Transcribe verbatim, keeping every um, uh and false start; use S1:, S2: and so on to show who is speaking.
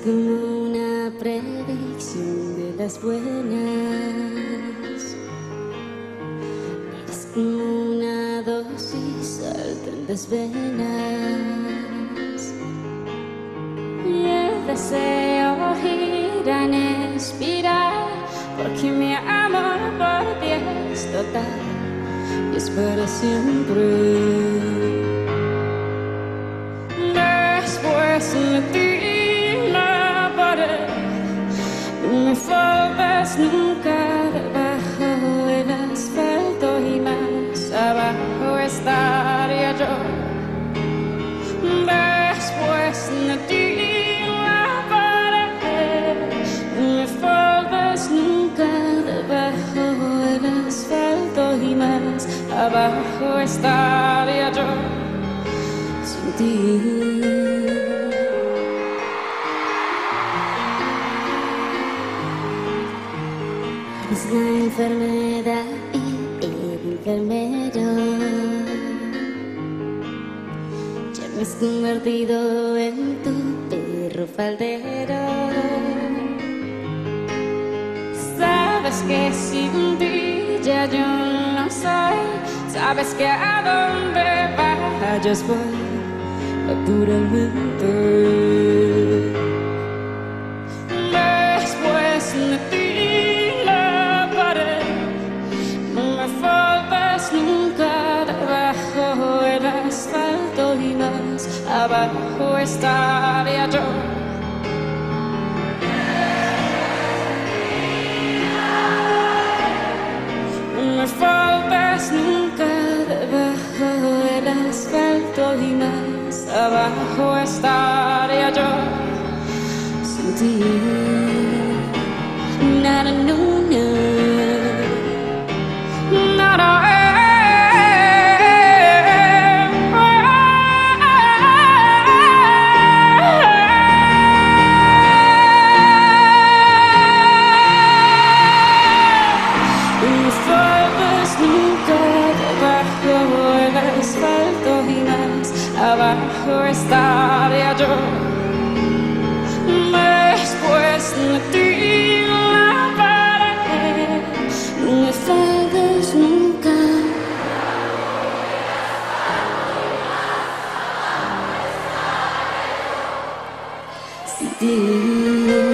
S1: como una predicción de las buenas. Eres como una dosis alta en las venas. Y el deseo gira en espiral, porque mi amor por ti es total y es para siempre. Después de ti la pared, no me faltas nunca debajo del asfalto, y más abajo estaría yo. Después de ti la pared, no me faltas nunca debajo del asfalto, y más abajo estaría yo sin ti. Es la enfermedad y el enfermero. Ya me has convertido en tu perro faldero. Sabes que sin ti ya yo no soy. Sabes que a donde vayas voy naturalmente. Después de ti la pared, no me faltas nunca debajo del asfalto, y más abajo estaría yo. No me faltas nunca debajo del asfalto, y más abajo estaría yo sin ti. Nada, no, no. Nada, eh. No me faltas nunca debajo del asfalto, y más abajo estaría yo. Después de ti la pared, no me faltas nunca. Sin ti.